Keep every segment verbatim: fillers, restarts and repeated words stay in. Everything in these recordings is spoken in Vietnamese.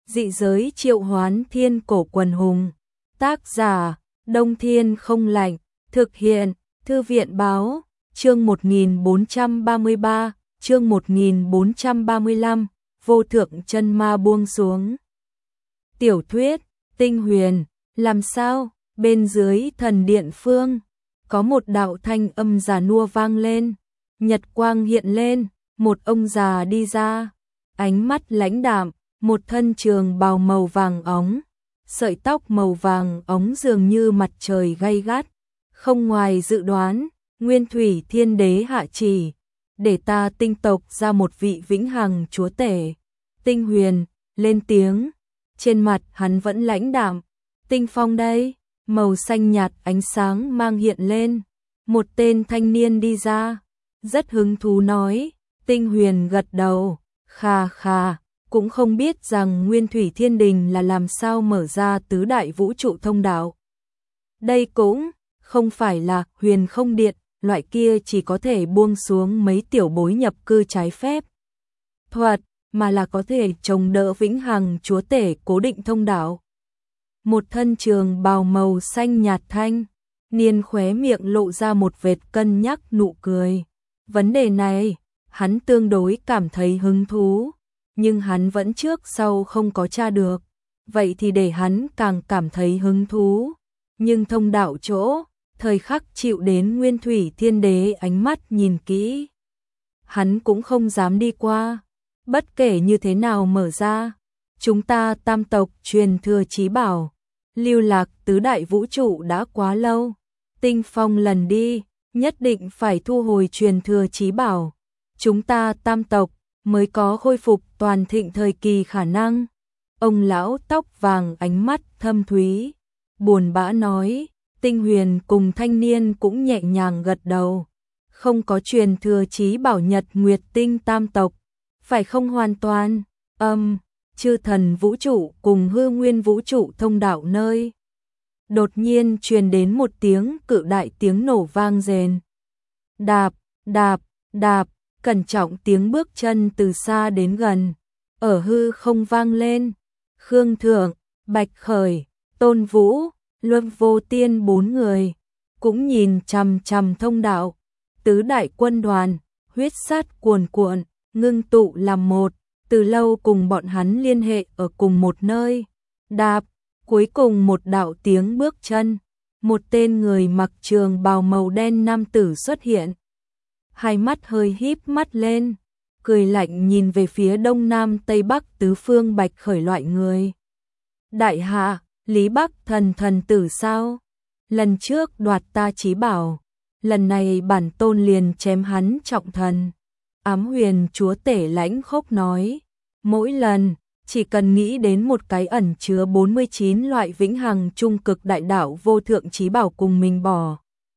Dị giới triệu hoán thiên cổ quần hùng. Tác giả, Đông Thiên không lạnh. Thực hiện, Thư viện báo, chương một nghìn bốn trăm ba mươi ba, chương một nghìn bốn trăm ba mươi lăm, vô thượng chân ma buông xuống. Tiểu thuyết, tinh huyền, làm sao, bên dưới thần điện phương, có một đạo thanh âm già nua vang lên, nhật quang hiện lên, một ông già đi ra, ánh mắt lãnh đạm, một thân trường bào màu vàng óng, sợi tóc màu vàng óng dường như mặt trời gay gắt, không ngoài dự đoán, Nguyên Thủy Thiên Đế hạ chỉ, để ta tinh tộc ra một vị vĩnh hằng chúa tể. Tinh huyền, lên tiếng, trên mặt hắn vẫn lãnh đạm, Tinh Phong đây, màu xanh nhạt ánh sáng mang hiện lên, một tên thanh niên đi ra, rất hứng thú nói, Tinh huyền gật đầu, khà khà, cũng không biết rằng Nguyên Thủy Thiên Đình là làm sao mở ra tứ đại vũ trụ thông đạo. Đây cũng không phải là huyền không điện, loại kia chỉ có thể buông xuống mấy tiểu bối nhập cư trái phép thuật, mà là có thể chống đỡ vĩnh hằng chúa tể cố định thông đạo. Một thân trường bào màu xanh nhạt thanh, niên khóe miệng lộ ra một vệt cân nhắc nụ cười. Vấn đề này, hắn tương đối cảm thấy hứng thú, nhưng hắn vẫn trước sau không có tra được, vậy thì để hắn càng cảm thấy hứng thú. Nhưng thông đạo chỗ, thời khắc chịu đến Nguyên Thủy Thiên Đế ánh mắt nhìn kỹ, hắn cũng không dám đi qua. Bất kể như thế nào mở ra, chúng ta tam tộc truyền thừa chí bảo, lưu lạc tứ đại vũ trụ đã quá lâu. Tinh Phong lần đi, nhất định phải thu hồi truyền thừa chí bảo. Chúng ta tam tộc mới có khôi phục toàn thịnh thời kỳ khả năng. Ông lão tóc vàng ánh mắt thâm thúy, buồn bã nói. Tinh huyền cùng thanh niên cũng nhẹ nhàng gật đầu. Không có truyền thừa chí bảo Nhật Nguyệt Tinh tam tộc, phải không hoàn toàn, âm, um, chư thần vũ trụ cùng hư nguyên vũ trụ thông đạo nơi. Đột nhiên truyền đến một tiếng cự đại tiếng nổ vang rền. Đạp, đạp, đạp, cẩn trọng tiếng bước chân từ xa đến gần, ở hư không vang lên. Khương Thượng, Bạch Khởi, Tôn Vũ, Luân Vô Tiên bốn người, cũng nhìn chằm chằm thông đạo. Tứ đại quân đoàn, huyết sát cuồn cuộn, ngưng tụ làm một, từ lâu cùng bọn hắn liên hệ ở cùng một nơi. Đạp, cuối cùng một đạo tiếng bước chân, một tên người mặc trường bào màu đen nam tử xuất hiện. Hai mắt hơi híp mắt lên, cười lạnh nhìn về phía đông nam tây bắc tứ phương Bạch Khởi loại người. Đại hạ, Lý Bắc thần thần tử sao? Lần trước đoạt ta chí bảo, lần này bản tôn liền chém hắn trọng thần. Ám huyền chúa tể lãnh khốc nói, mỗi lần, chỉ cần nghĩ đến một cái ẩn chứa bốn mươi chín loại vĩnh hằng trung cực đại đạo vô thượng chí bảo cùng mình bỏ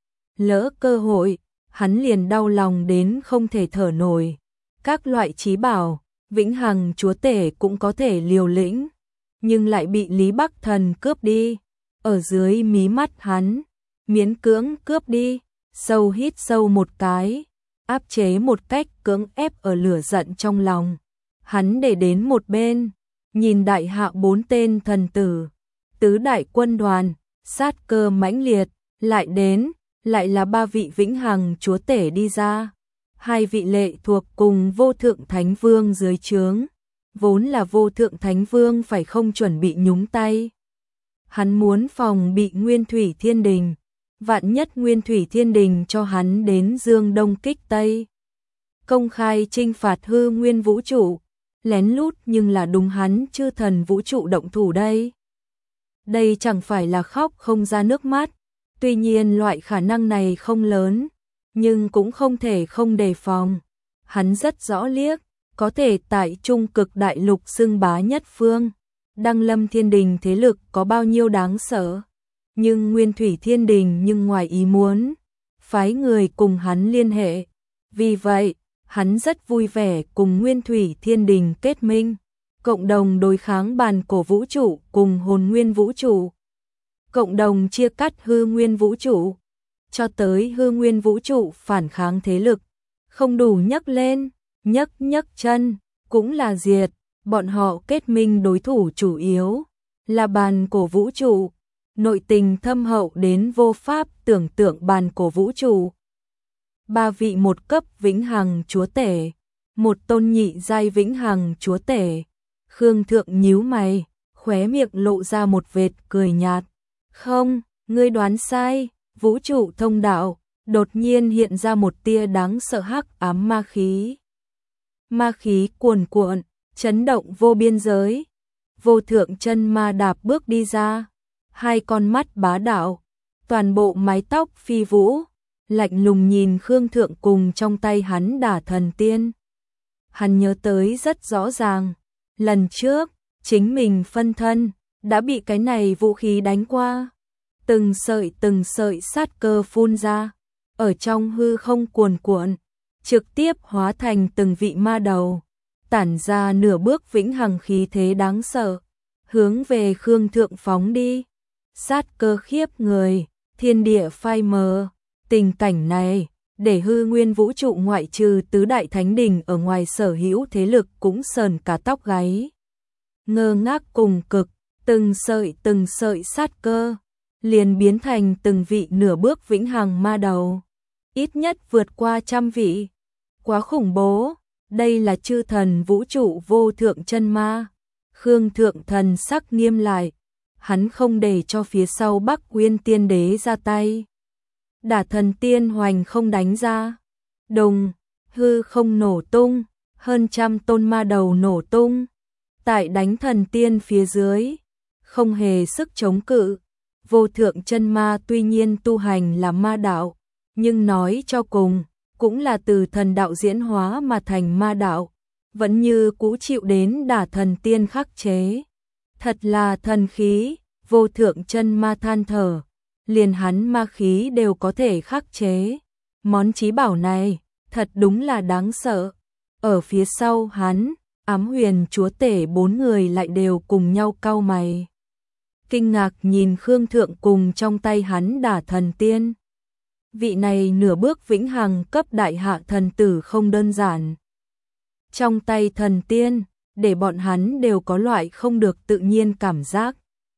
lỡ cơ hội, hắn liền đau lòng đến không thể thở nổi. Các loại chí bảo, vĩnh hằng chúa tể cũng có thể liều lĩnh, nhưng lại bị Lý Bắc thần cướp đi. Ở dưới mí mắt hắn, miễn cưỡng cướp đi, sâu hít sâu một cái, áp chế một cách cưỡng ép ở lửa giận trong lòng. Hắn để đến một bên, nhìn đại hạ bốn tên thần tử, tứ đại quân đoàn, sát cơ mãnh liệt, lại đến, lại là ba vị vĩnh hằng chúa tể đi ra. Hai vị lệ thuộc cùng vô thượng thánh vương dưới trướng, vốn là vô thượng thánh vương phải không chuẩn bị nhúng tay. Hắn muốn phòng bị Nguyên Thủy Thiên Đình, vạn nhất Nguyên Thủy Thiên Đình cho hắn đến dương đông kích tây, công khai chinh phạt hư nguyên vũ trụ, lén lút nhưng là đúng hắn chư thần vũ trụ động thủ đây. Đây chẳng phải là khóc không ra nước mắt, tuy nhiên loại khả năng này không lớn, nhưng cũng không thể không đề phòng. Hắn rất rõ liếc, có thể tại trung cực đại lục xưng bá nhất phương, Đăng Lâm Thiên Đình thế lực có bao nhiêu đáng sợ. Nhưng Nguyên Thủy Thiên Đình nhưng ngoài ý muốn, phái người cùng hắn liên hệ. Vì vậy, hắn rất vui vẻ cùng Nguyên Thủy Thiên Đình kết minh, cộng đồng đối kháng bàn cổ vũ trụ cùng hồn nguyên vũ trụ, cộng đồng chia cắt hư nguyên vũ trụ, cho tới hư nguyên vũ trụ phản kháng thế lực, không đủ nhấc lên, nhấc nhấc chân, cũng là diệt. bọn họ kết minh đối thủ chủ yếu là bàn cổ vũ trụ, nội tình thâm hậu đến vô pháp tưởng tượng. Bàn cổ vũ trụ, ba vị một cấp vĩnh hằng chúa tể, một tôn nhị giai vĩnh hằng chúa tể. Khương Thượng nhíu mày, khóe miệng lộ ra một vệt cười nhạt. Không, ngươi đoán sai, vũ trụ thông đạo, đột nhiên hiện ra một tia đáng sợ hắc ám ma khí. Ma khí cuồn cuộn, chấn động vô biên giới. Vô thượng chân ma đạp bước đi ra, hai con mắt bá đạo, toàn bộ mái tóc phi vũ, lạnh lùng nhìn Khương Thượng cùng trong tay hắn đả thần tiên. Hắn nhớ tới rất rõ ràng, lần trước, chính mình phân thân, đã bị cái này vũ khí đánh qua. Từng sợi từng sợi sát cơ phun ra, ở trong hư không cuồn cuộn, trực tiếp hóa thành từng vị ma đầu, tản ra nửa bước vĩnh hằng khí thế đáng sợ, hướng về Khương Thượng phóng đi. Sát cơ khiếp người, thiên địa phai mờ, tình cảnh này, để hư nguyên vũ trụ ngoại trừ tứ đại thánh đình ở ngoài sở hữu thế lực cũng sờn cả tóc gáy. Ngơ ngác cùng cực, từng sợi từng sợi sát cơ, liền biến thành từng vị nửa bước vĩnh hằng ma đầu. Ít nhất vượt qua trăm vị. Quá khủng bố, đây là chư thần vũ trụ vô thượng chân ma. Khương Thượng thần sắc nghiêm lại, hắn không để cho phía sau Bắc Uyên Tiên Đế ra tay. Đả thần tiên hoành không đánh ra. Đùng, hư không nổ tung, hơn trăm tôn ma đầu nổ tung. Tại đánh thần tiên phía dưới, không hề sức chống cự. Vô thượng chân ma tuy nhiên tu hành là ma đạo, nhưng nói cho cùng, cũng là từ thần đạo diễn hóa mà thành ma đạo, vẫn như cũ chịu đến đả thần tiên khắc chế. Thật là thần khí, vô thượng chân ma than thở, liền hắn ma khí đều có thể khắc chế. Món chí bảo này, thật đúng là đáng sợ. Ở phía sau hắn, Ám Huyền chúa tể bốn người lại đều cùng nhau cau mày. Kinh ngạc nhìn Khương Thượng cùng trong tay hắn đả thần tiên. Vị này nửa bước vĩnh hằng cấp đại hạ thần tử không đơn giản. Trong tay thần tiên, để bọn hắn đều có loại không được tự nhiên cảm giác.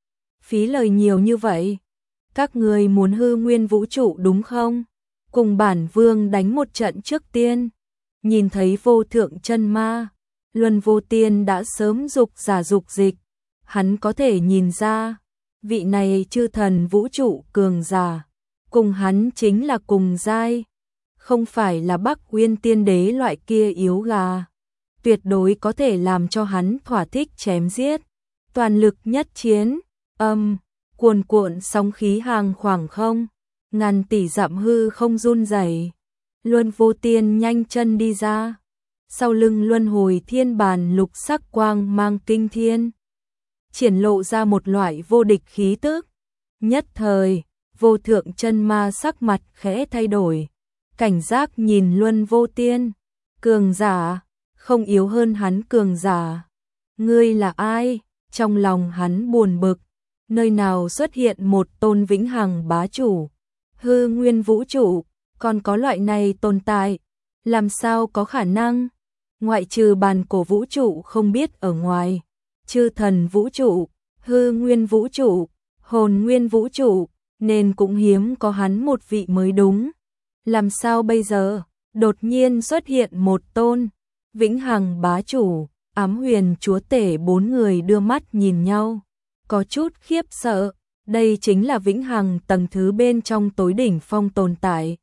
Phí lời nhiều như vậy, các người muốn hư nguyên vũ trụ đúng không? Cùng bản vương đánh một trận trước tiên. Nhìn thấy vô thượng chân ma, Luân Vô Tiên đã sớm dục giả dục dịch. Hắn có thể nhìn ra, vị này chư thần vũ trụ cường giả, cùng hắn chính là cùng giai, không phải là Bắc Uyên Tiên Đế loại kia yếu gà, tuyệt đối có thể làm cho hắn thỏa thích chém giết, toàn lực nhất chiến. Âm, cuồn cuộn sóng khí hàng khoảng không, ngàn tỷ dặm hư không run rẩy. Luân Vô Tiên nhanh chân đi ra, sau lưng luân hồi thiên bàn lục sắc quang mang kinh thiên, triển lộ ra một loại vô địch khí tức. Nhất thời, vô thượng chân ma sắc mặt khẽ thay đổi, cảnh giác nhìn Luân Vô Tiên. Cường giả, không yếu hơn hắn cường giả. Ngươi là ai? Trong lòng hắn buồn bực, nơi nào xuất hiện một tôn vĩnh hằng bá chủ, hư nguyên vũ trụ, còn có loại này tồn tại, làm sao có khả năng? Ngoại trừ bàn cổ vũ trụ không biết ở ngoài, chư thần vũ trụ, hư nguyên vũ trụ, hồn nguyên vũ trụ, nên cũng hiếm có hắn một vị mới đúng. Làm sao bây giờ, đột nhiên xuất hiện một tôn vĩnh hằng bá chủ? Ám Huyền chúa tể bốn người đưa mắt nhìn nhau, có chút khiếp sợ. Đây chính là vĩnh hằng tầng thứ bên trong tối đỉnh phong tồn tại,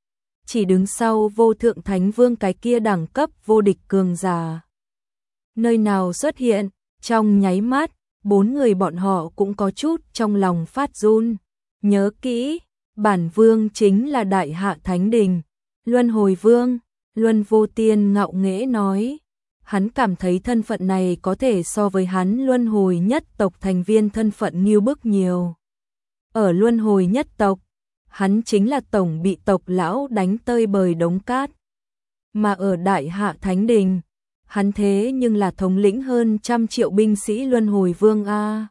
chỉ đứng sau vô thượng thánh vương cái kia đẳng cấp vô địch cường giả. Nơi nào xuất hiện? Trong nháy mắt, bốn người bọn họ cũng có chút trong lòng phát run. Nhớ kỹ, bản vương chính là đại hạ thánh đình, Luân Hồi Vương. Luân Vô Tiên ngạo nghễ nói, hắn cảm thấy thân phận này có thể so với hắn luân hồi nhất tộc thành viên thân phận nghiêu bức nhiều. Ở luân hồi nhất tộc, hắn chính là tổng bị tộc lão đánh tơi bời đống cát. Mà ở đại hạ thánh đình, hắn thế nhưng là thống lĩnh hơn trăm triệu binh sĩ luân hồi vương a.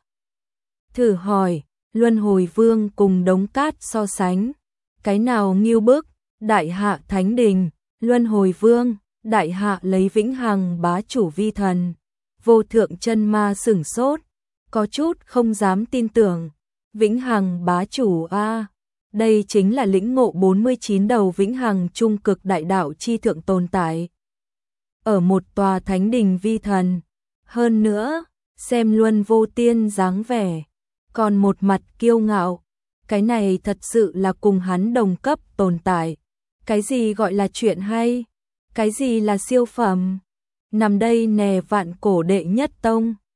Thử hỏi, luân hồi vương cùng đống cát so sánh, cái nào nghiêu bức? Đại hạ thánh đình, luân hồi vương, đại hạ lấy vĩnh hằng bá chủ vi thần, Vô thượng chân ma sửng sốt, có chút không dám tin tưởng. Vĩnh Hằng bá chủ a, đây chính là lĩnh ngộ bốn mươi chín đầu Vĩnh Hằng trung cực đại đạo chi thượng tồn tại. Ở một tòa thánh đình vi thần, hơn nữa, xem Luân Vô Tiên dáng vẻ, còn một mặt kiêu ngạo, cái này thật sự là cùng hắn đồng cấp tồn tại. Cái gì gọi là chuyện hay? Cái gì là siêu phẩm? Nằm đây nè vạn cổ đệ nhất tông.